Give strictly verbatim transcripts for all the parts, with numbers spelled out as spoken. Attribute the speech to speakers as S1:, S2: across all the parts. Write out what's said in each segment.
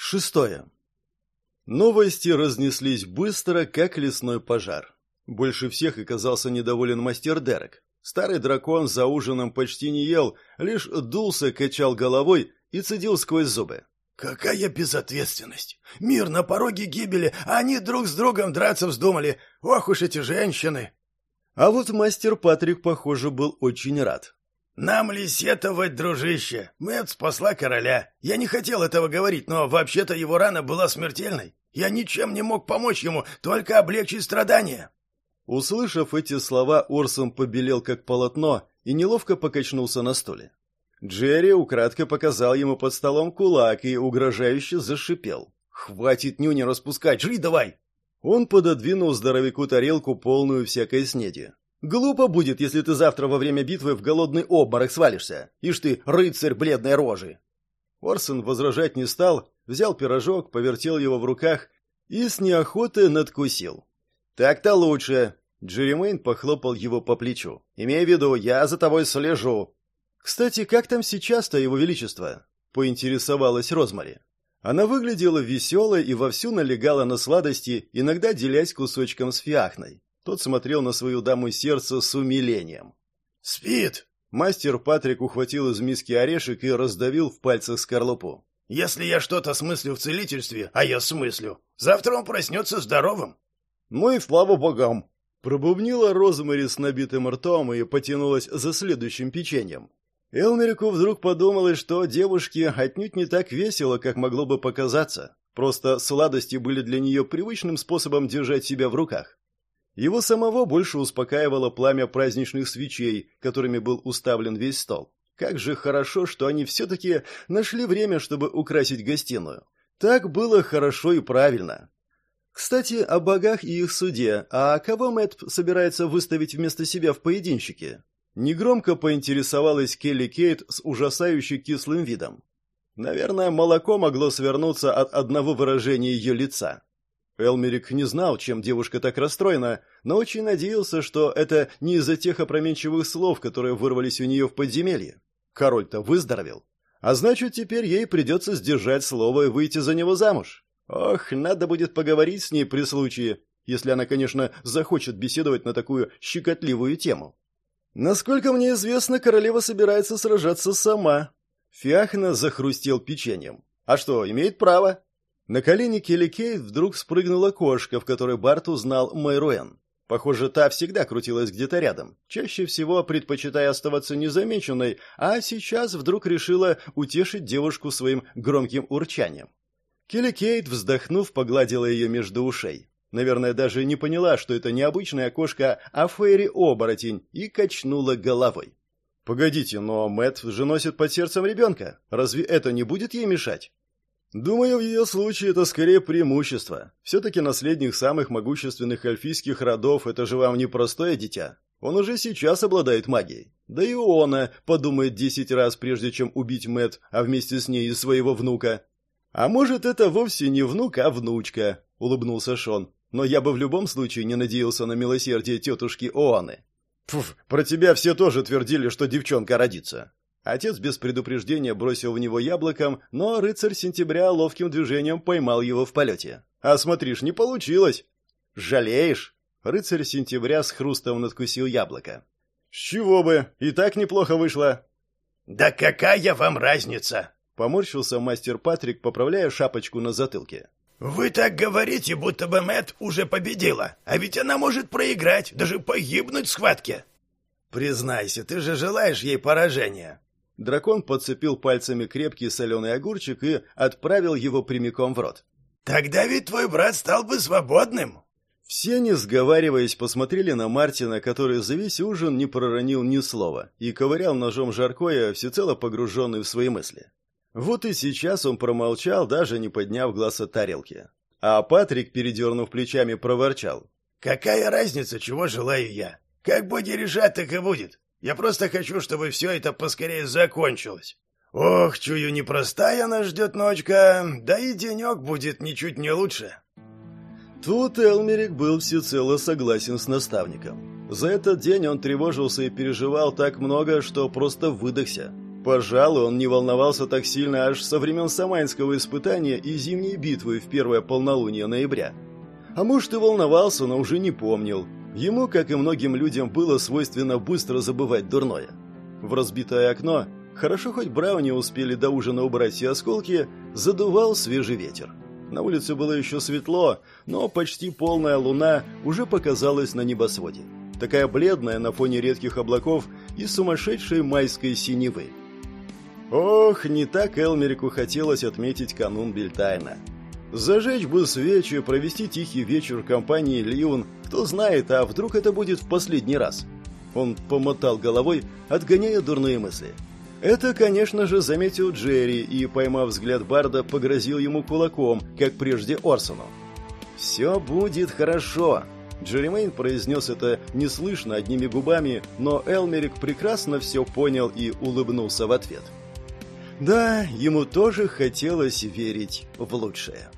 S1: Шестое. Новости разнеслись быстро, как лесной пожар. Больше всех оказался недоволен мастер Дерек. Старый дракон за ужином почти не ел, лишь дулся, качал головой и цедил сквозь зубы.
S2: «Какая безответственность! Мир на пороге гибели, а они друг с другом драться вздумали! Ох уж эти женщины!»
S1: А вот мастер Патрик, похоже, был очень рад.
S2: «Нам ли сетовать, дружище? Мэтт спасла короля. Я не хотел этого говорить, но вообще-то его рана была смертельной. Я ничем не мог помочь ему, только облегчить страдания».
S1: Услышав эти слова, Орсон побелел как полотно и неловко покачнулся на стуле. Джерри украдкой показал ему под столом кулак и угрожающе зашипел. «Хватит нюни распускать, жри давай!» Он пододвинул здоровяку тарелку, полную всякой снеди. «Глупо будет, если ты завтра во время битвы в голодный обморок свалишься. Ишь ты, рыцарь бледной рожи!» Орсон возражать не стал, взял пирожок, повертел его в руках и с неохотой надкусил. «Так-то лучше!» Джеремейн похлопал его по плечу. «Имей в виду, я за тобой слежу!» «Кстати, как там сейчас-то его величество?» — поинтересовалась Розмари. Она выглядела веселой и вовсю налегала на сладости, иногда делясь кусочком с Фиахной. Тот смотрел на свою даму сердца с умилением.
S2: «Спит!»
S1: Мастер Патрик ухватил из миски орешек и раздавил в пальцах скорлупу.
S2: «Если я что-то смыслю в целительстве, а я смыслю, завтра он проснется здоровым».
S1: «Ну и слава богам!» Пробубнила Розмари с набитым ртом и потянулась за следующим печеньем. Элмерику вдруг подумалось, что девушке отнюдь не так весело, как могло бы показаться. Просто сладости были для нее привычным способом держать себя в руках. Его самого больше успокаивало пламя праздничных свечей, которыми был уставлен весь стол. Как же хорошо, что они все-таки нашли время, чтобы украсить гостиную. Так было хорошо и правильно. Кстати, о богах и их суде. А кого Мэтт собирается выставить вместо себя в поединщике? Негромко поинтересовалась Келли Кейт с ужасающе кислым видом. Наверное, молоко могло свернуться от одного выражения ее лица. Элмерик не знал, чем девушка так расстроена, но очень надеялся, что это не из-за тех опрометчивых слов, которые вырвались у нее в подземелье. Король-то выздоровел. А значит, теперь ей придется сдержать слово и выйти за него замуж. Ох, надо будет поговорить с ней при случае, если она, конечно, захочет беседовать на такую щекотливую тему. Насколько мне известно, королева собирается сражаться сама. Фиахна захрустел печеньем. А что, имеет право? На колени Келли Кейт вдруг спрыгнула кошка, в которой Барт узнал Мэйруэн. Похоже, та всегда крутилась где-то рядом, чаще всего предпочитая оставаться незамеченной, а сейчас вдруг решила утешить девушку своим громким урчанием. Келли Кейт, вздохнув, погладила ее между ушей. Наверное, даже не поняла, что это не обычная кошка, а Фейри-оборотень, и качнула головой. «Погодите, но Мэтт же носит под сердцем ребенка. Разве это не будет ей мешать?» «Думаю, в ее случае это скорее преимущество. Все-таки наследник самых могущественных эльфийских родов – это же вам не простое дитя. Он уже сейчас обладает магией. Да и она подумает десять раз, прежде чем убить Мэтт, а вместе с ней и своего внука». «А может, это вовсе не внук, а внучка», – улыбнулся Шон. «Но я бы в любом случае не надеялся на милосердие тетушки Оаны». «Пф, про тебя все тоже твердили, что девчонка родится». Отец без предупреждения бросил в него яблоком, но рыцарь сентября ловким движением поймал его в полете. «А смотришь, не получилось». «Жалеешь?» Рыцарь сентября с хрустом надкусил яблоко. «С чего бы? И так неплохо вышло».
S2: «Да какая вам разница?»
S1: Поморщился мастер Патрик, поправляя шапочку на затылке.
S2: «Вы так говорите, будто бы Мэтт уже победила, а ведь она может проиграть, даже погибнуть в схватке». «Признайся, ты же желаешь ей поражения».
S1: Дракон подцепил пальцами крепкий соленый огурчик и отправил его прямиком в рот.
S2: «Тогда ведь твой брат стал бы свободным».
S1: Все, не сговариваясь, посмотрели на Мартина, который за весь ужин не проронил ни слова и ковырял ножом жаркое, всецело погруженный в свои мысли. Вот и сейчас он промолчал, даже не подняв глаз от тарелки. А Патрик, передернув плечами, проворчал.
S2: «Какая разница, чего желаю я? Как боги решат, так и будет. Я просто хочу, чтобы все это поскорее закончилось. Ох, чую, непростая нас ждет ночка, да и денек будет ничуть не лучше».
S1: Тут Элмерик был всецело согласен с наставником. За этот день он тревожился и переживал так много, что просто выдохся. Пожалуй, он не волновался так сильно аж со времен Самайнского испытания и Зимней битвы в первое полнолуние ноября. А может, и волновался, но уже не помнил. Ему, как и многим людям, было свойственно быстро забывать дурное. В разбитое окно, хорошо хоть Брауни успели до ужина убрать все осколки, задувал свежий ветер. На улице было еще светло, но почти полная луна уже показалась на небосводе. Такая бледная на фоне редких облаков и сумасшедшей майской синевы. Ох, не так Элмерику хотелось отметить канун Бельтайна. Зажечь бы свечи, провести тихий вечер в компании Лиун, кто знает, а вдруг это будет в последний раз. Он помотал головой, отгоняя дурные мысли. Это, конечно же, заметил Джерри и, поймав взгляд Барда, погрозил ему кулаком, как прежде Орсону. «Все будет хорошо», — Джерримейн произнес это неслышно одними губами, но Элмерик прекрасно все понял и улыбнулся в ответ. Да, ему тоже хотелось верить в лучшее.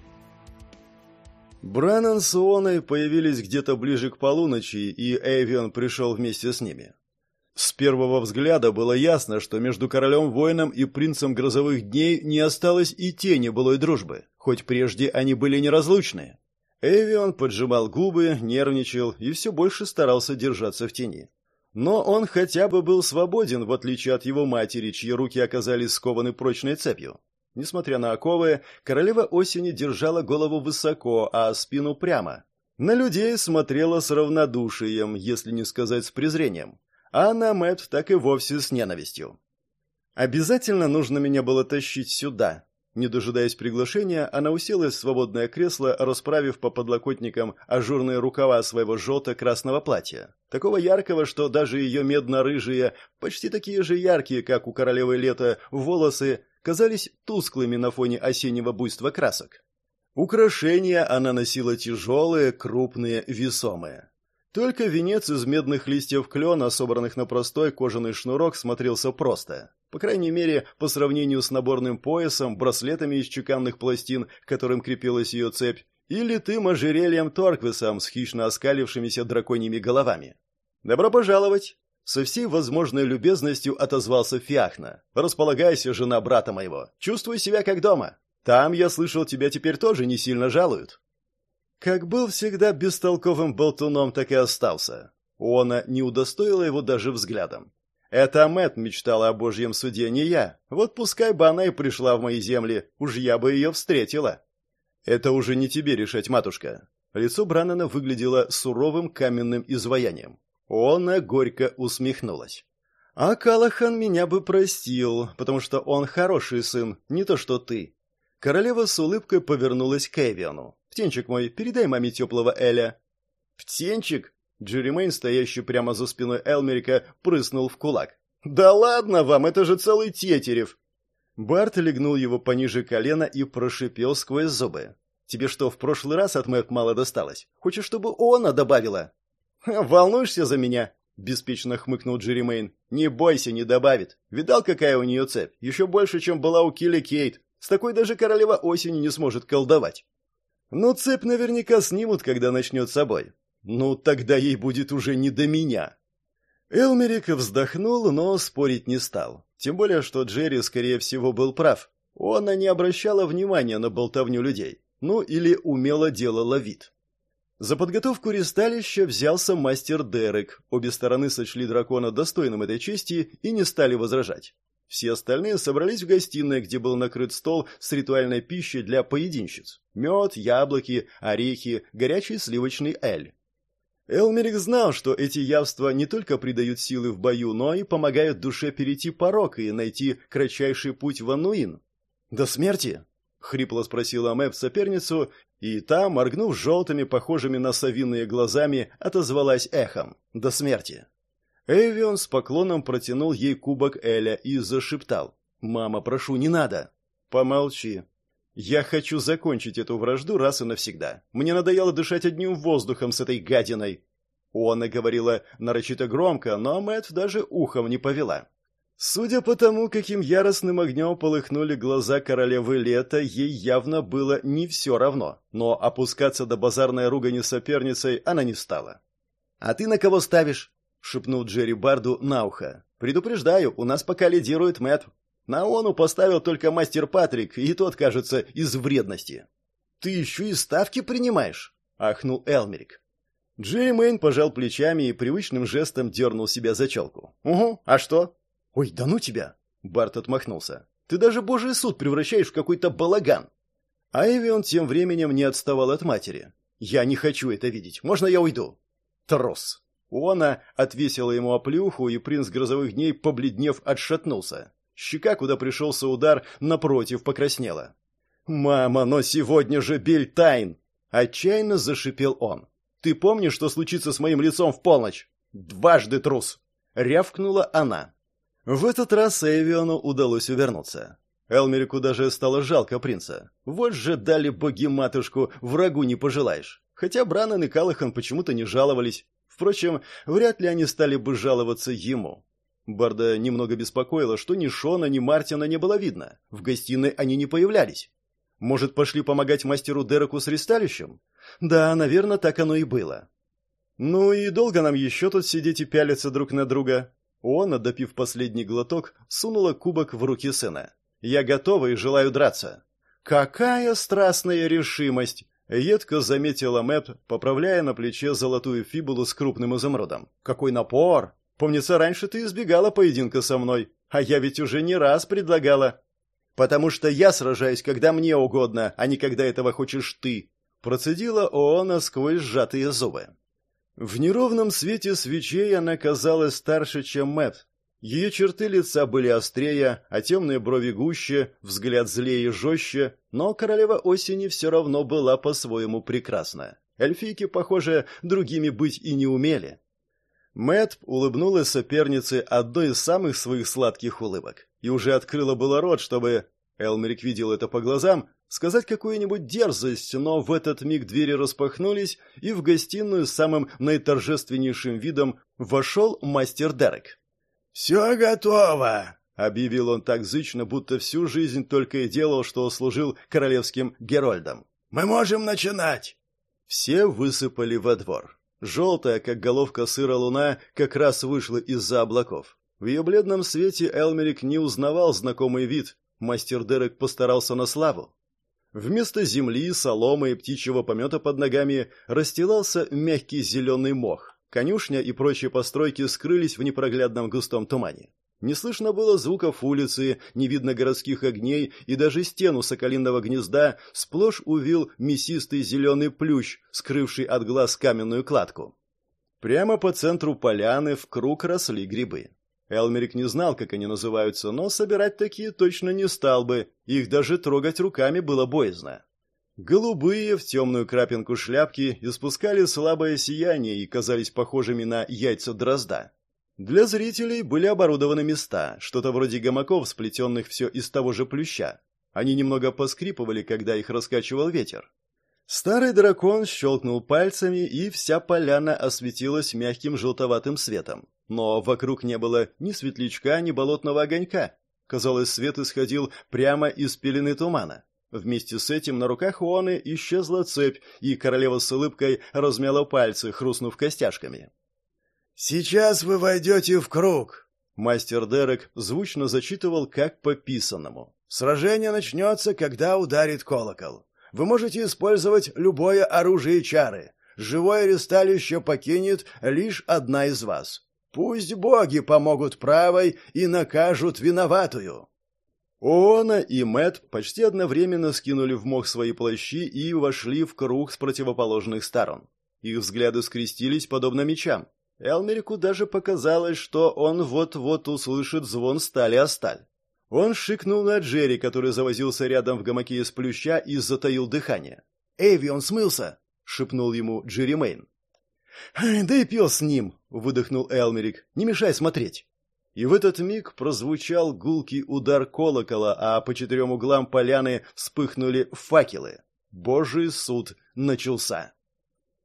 S1: Браннан с Уоной появились где-то ближе к полуночи, и Эйвион пришел вместе с ними. С первого взгляда было ясно, что между королем-воином и принцем грозовых дней не осталось и тени былой дружбы, хоть прежде они были неразлучны. Эйвион поджимал губы, нервничал и все больше старался держаться в тени. Но он хотя бы был свободен, в отличие от его матери, чьи руки оказались скованы прочной цепью. Несмотря на оковы, королева осени держала голову высоко, а спину прямо. На людей смотрела с равнодушием, если не сказать с презрением. А на Мэтт так и вовсе с ненавистью. Обязательно нужно меня было тащить сюда. Не дожидаясь приглашения, она уселась в свободное кресло, расправив по подлокотникам ажурные рукава своего желто-красного платья. Такого яркого, что даже ее медно-рыжие, почти такие же яркие, как у королевы лета, волосы казались тусклыми на фоне осеннего буйства красок. Украшения она носила тяжелые, крупные, весомые. Только венец из медных листьев клена, собранных на простой кожаный шнурок, смотрелся просто. По крайней мере, по сравнению с наборным поясом, браслетами из чеканных пластин, к которым крепилась ее цепь, и литым ожерельем Торквисом с хищно оскалившимися драконьими головами. «Добро пожаловать!» Со всей возможной любезностью отозвался Фиахна. «Располагайся, жена брата моего. Чувствуй себя как дома. Там, я слышал, тебя теперь тоже не сильно жалуют». Как был всегда бестолковым болтуном, так и остался. Она не удостоила его даже взглядом. Это Мэтт мечтала о божьем суде, не я. Вот пускай бы она и пришла в мои земли, уж я бы ее встретила. Это уже не тебе решать, матушка. Лицо Браннана выглядело суровым каменным изваянием. Она горько усмехнулась. А Калахан меня бы простил, потому что он хороший сын, не то что ты. Королева с улыбкой повернулась к Эвиону. «Птенчик мой, передай маме теплого Эля». «Птенчик?» Джерримейн, стоящий прямо за спиной Элмерика, прыснул в кулак. «Да ладно вам, это же целый тетерев!» Барт легнул его пониже колена и прошипел сквозь зубы. «Тебе что, в прошлый раз от Мэтт мало досталось? Хочешь, чтобы она добавила?» «Волнуешься за меня?» — беспечно хмыкнул Джерримейн. «Не бойся, не добавит. Видал, какая у нее цепь? Еще больше, чем была у Килли Кейт. С такой даже королева осени не сможет колдовать». «Ну, цепь наверняка снимут, когда начнет собой. Ну, тогда ей будет уже не до меня». Элмерик вздохнул, но спорить не стал. Тем более, что Джерри, скорее всего, был прав. Она не обращала внимания на болтовню людей. Ну, или умело делала вид. За подготовку ристалища взялся мастер Дерек. Обе стороны сочли дракона достойным этой чести и не стали возражать. Все остальные собрались в гостиной, где был накрыт стол с ритуальной пищей для поединщиц. Мед, яблоки, орехи, горячий сливочный эль. Элмерик знал, что эти явства не только придают силы в бою, но и помогают душе перейти порог и найти кратчайший путь в Аннуин. «До смерти?» — хрипло спросила Мэп соперницу, и та, моргнув желтыми, похожими на совиные глазами, отозвалась эхом. «До смерти». Эвион с поклоном протянул ей кубок Эля и зашептал. «Мама, прошу, не надо». «Помолчи. Я хочу закончить эту вражду раз и навсегда. Мне надоело дышать одним воздухом с этой гадиной». Она говорила нарочито громко, но Мэтт даже ухом не повела. Судя по тому, каким яростным огнем полыхнули глаза королевы лета, ей явно было не все равно, но опускаться до базарной ругани соперницей она не стала. «А ты на кого ставишь?» — шепнул Джерри Барду на ухо. Предупреждаю, у нас пока лидирует Мэтт. На Ону поставил только мастер Патрик, и тот, кажется, из вредности. Ты еще и ставки принимаешь? Ахнул Элмерик. Джерри Мэйн пожал плечами и привычным жестом дернул себя за челку. Угу, а что? Ой, да ну тебя! Барт отмахнулся. Ты даже божий суд превращаешь в какой-то балаган. А Эвион тем временем не отставал от матери. Я не хочу это видеть. Можно я уйду? Трос. Она отвесила ему оплюху, и принц грозовых дней, побледнев, отшатнулся. Щека, куда пришелся удар, напротив покраснела. «Мама, но сегодня же Бельтайн!» Отчаянно зашипел он. «Ты помнишь, что случится с моим лицом в полночь?» «Дважды трус!» Рявкнула она. В этот раз Эвиону удалось увернуться. Элмерику даже стало жалко принца. Вот же дали боги-матушку, врагу не пожелаешь. Хотя Браннан и Калахан почему-то не жаловались. Впрочем, вряд ли они стали бы жаловаться ему. Барда немного беспокоило, что ни Шона, ни Мартина не было видно. В гостиной они не появлялись. Может, пошли помогать мастеру Дереку с ресталищем? Да, наверное, так оно и было. Ну и долго нам еще тут сидеть и пялиться друг на друга? Он, допив последний глоток, сунула кубок в руки сына. «Я готова и желаю драться». «Какая страстная решимость!» — едко заметила Мэт, поправляя на плече золотую фибулу с крупным изумрудом. «Какой напор! Помнится, раньше ты избегала поединка со мной, а я ведь уже не раз предлагала». «Потому что я сражаюсь, когда мне угодно, а не когда этого хочешь ты», — процедила Оона сквозь сжатые зубы. В неровном свете свечей она казалась старше, чем Мэт. Ее черты лица были острее, а темные брови гуще, взгляд злее и жестче, но королева осени все равно была по-своему прекрасна. Эльфийки, похоже, другими быть и не умели. Мэт улыбнулась сопернице одной из самых своих сладких улыбок и уже открыла было рот, чтобы... Элмерик видел это по глазам, сказать какую-нибудь дерзость, но в этот миг двери распахнулись, и в гостиную с самым наиторжественнейшим видом вошел мастер Дерек.
S2: «Все готово!» — объявил он так зычно, будто всю жизнь только и делал, что служил королевским герольдом. «Мы можем начинать!» Все высыпали во двор. Желтая, как головка сыра луна, как раз вышла из-за облаков. В ее бледном свете Элмерик не узнавал знакомый вид. Мастер Дерек постарался на славу. Вместо земли, соломы и птичьего помета под ногами расстилался мягкий зеленый мох. Конюшня и прочие постройки скрылись в непроглядном густом тумане. Не слышно было звуков улицы, не видно городских огней, и даже стену соколиного гнезда сплошь увил мясистый зеленый плющ, скрывший от глаз каменную кладку. Прямо по центру поляны в круг росли грибы. Элмерик не знал, как они называются, но собирать такие точно не стал бы, их даже трогать руками было боязно. Голубые в темную крапинку шляпки испускали слабое сияние и казались похожими на яйца дрозда. Для зрителей были оборудованы места, что-то вроде гамаков, сплетенных все из того же плюща. Они немного поскрипывали, когда их раскачивал ветер. Старый дракон щелкнул пальцами, и вся поляна осветилась мягким желтоватым светом. Но вокруг не было ни светлячка, ни болотного огонька. Казалось, свет исходил прямо из пелены тумана. Вместе с этим на руках Уоны исчезла цепь, и королева с улыбкой размяла пальцы, хрустнув костяшками. «Сейчас вы войдете в круг!»
S1: Мастер Дерек звучно зачитывал, как по писанному.
S2: «Сражение начнется, когда ударит колокол. Вы можете использовать любое оружие и чары. Живое ресталище покинет лишь одна из вас. Пусть боги помогут правой и накажут виноватую».
S1: Оона и Мэт почти одновременно скинули в мох свои плащи и вошли в круг с противоположных сторон. Их взгляды скрестились, подобно мечам. Элмерику даже показалось, что он вот-вот услышит звон стали о сталь. Он шикнул на Джерри, который завозился рядом в гамаке из плюща, и затаил дыхание. «Эйви, он смылся!» — шепнул ему Джерри Мэйн. «Да и пес с ним!» — выдохнул Элмерик. «Не мешай смотреть!» И в этот миг прозвучал гулкий удар колокола, а по четырем углам поляны вспыхнули факелы. Божий суд начался.